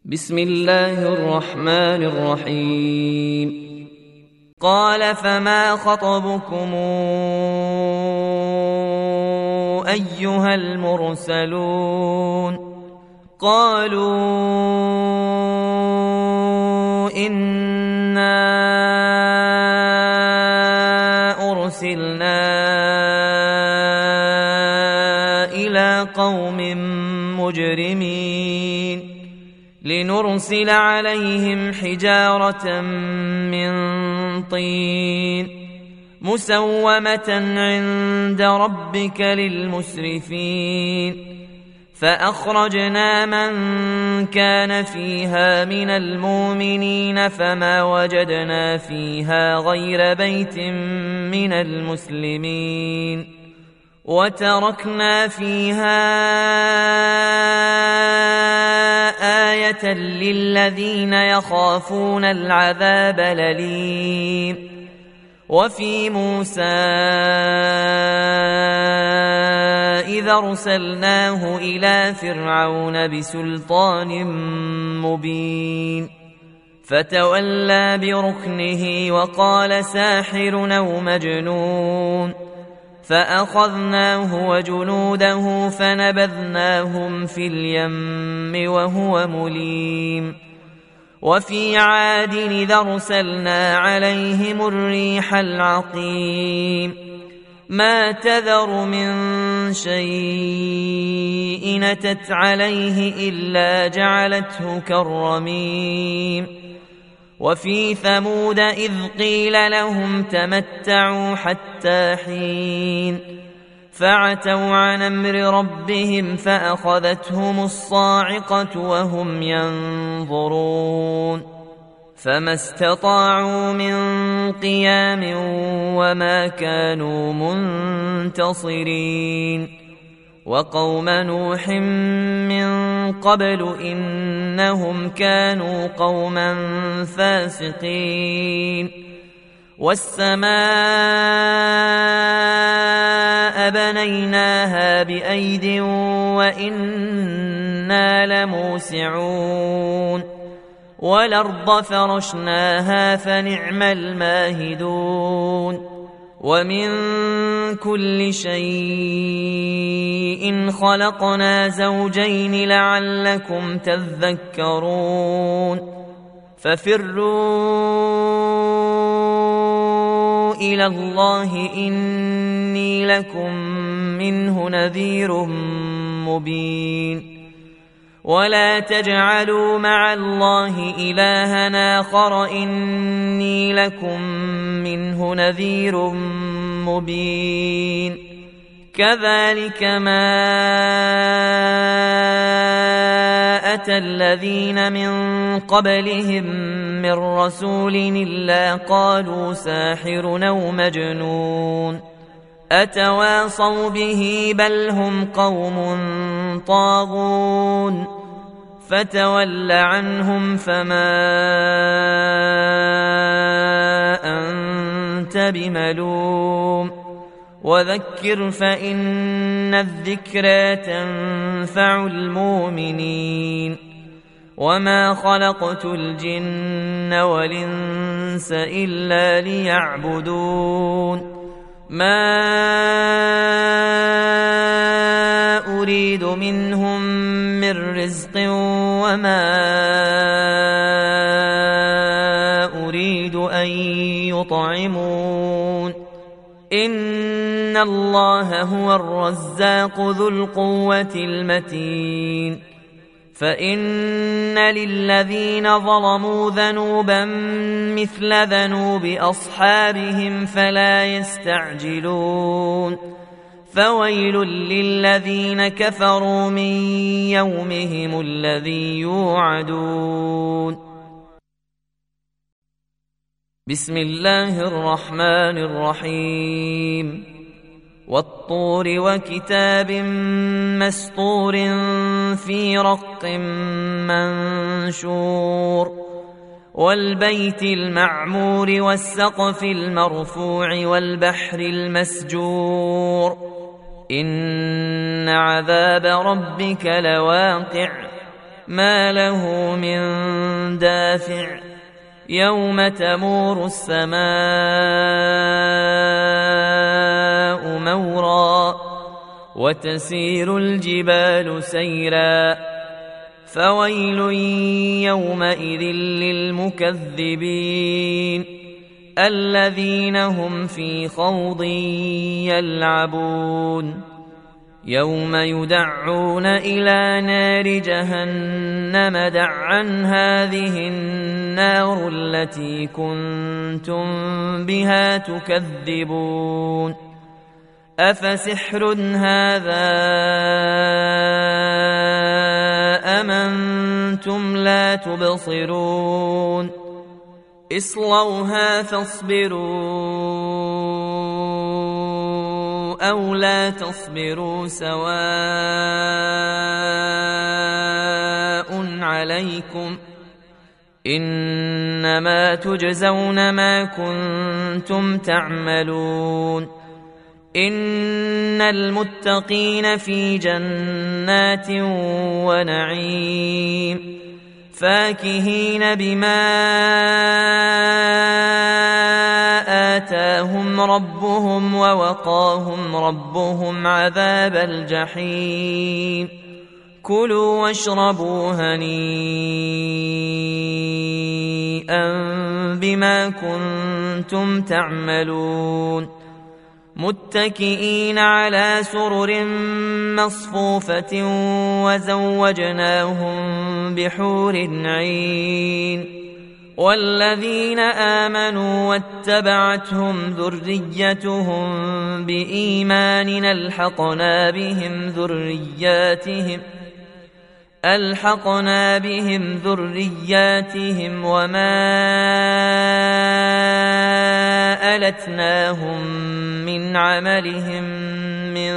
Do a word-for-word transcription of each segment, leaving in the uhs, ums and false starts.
بسم الله الرحمن الرحيم. قال فما خطبكم أيها المرسلون؟ قالوا إنا أرسلنا إلى قوم مجرمين لنرسل عليهم حجارة من طين مسومة عند ربك للمسرفين. فأخرجنا من كان فيها من المؤمنين فما وجدنا فيها غير بيت من المسلمين وتركنا فيها آية للذين يخافون العذاب الأليم. وفي موسى إذا أرسلناه إلى فرعون بسلطان مبين فتولى بركنه وقال ساحر أو مجنون. فأخذناه وجنوده فنبذناهم في اليم وهو مليم. وفي عاد إذا أرسلنا عليهم الريح العقيم ما تذر من شيء أتت عليه إلا جعلته كالرميم. وفي ثمود إذ قيل لهم تمتعوا حتى حين فعتوا عن أمر ربهم فأخذتهم الصاعقة وهم ينظرون فما استطاعوا من قيام وما كانوا منتصرين. وقوم نوح من قبل إنهم كانوا قوما فاسقين. والسماء بنيناها بأيد وإنا لموسعون. والأرض فرشناها فنعم الماهدون. ومن كل شيء خلقنا زوجين لعلكم تذكرون. ففروا إلى الله إني لكم منه نذير مبين. ولا تجعلوا مع الله إلها آخر إني لكم منه نذير مبين. كذلك ما أتى الذين من قبلهم من رسول إلا قالوا ساحر أو مجنون أتواصوا به بل هم قوم طاغون. فتول عنهم فما أنت بملوم وذكر فإن الذكرى تنفع المؤمنين. وما خلقت الجن والإنس إلا ليعبدون ما أريد منهم من رزق وما أريد أن يطعمون إن الله هو الرزاق ذو القوة المتين. فإن للذين ظلموا ذنوبا مثل ذنوب أصحابهم فلا يستعجلون. فويل للذين كفروا من يومهم الذي يوعدون. بسم الله الرحمن الرحيم. والطور وكتاب مسطور في رق منشور والبيت المعمور والسقف المرفوع والبحر المسجور إن عذاب ربك لواقع ما له من دافع يوم تمور السماء مورا وتسير الجبال سيرا فويل يومئذ للمكذبين الذين هم في خوض يلعبون يوم يدعون إلى نار جهنم دعا هذه النار التي كنتم بها تكذبون أفسحر هذا أم أنتم لا تبصرون اصلوها فاصبروا أو لا تصبروا سواء عليكم إنما تجزون ما كنتم تعملون إن المتقين في جنات ونعيم فاكهين بما آتاهم ربهم ووقاهم ربهم عذاب الجحيم كلوا واشربوا هنيئا بما كنتم تعملون متكئين على سرر مصفوفة وزوجناهم بحور عين والذين آمنوا واتبعتهم ذريتهم بإيمان ألحقنا بهم ذرياتهم ألحقنا بهم ذرياتهم وما ألتناهم من عملهم من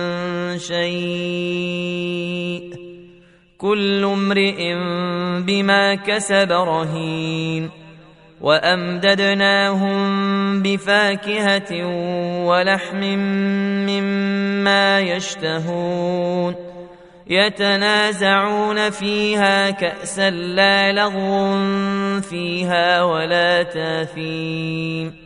شيء كل امرئ بما كسب رهين وأمددناهم بفاكهة ولحم مما يشتهون يتنازعون فيها كأسا لا لغو فيها ولا تاثيم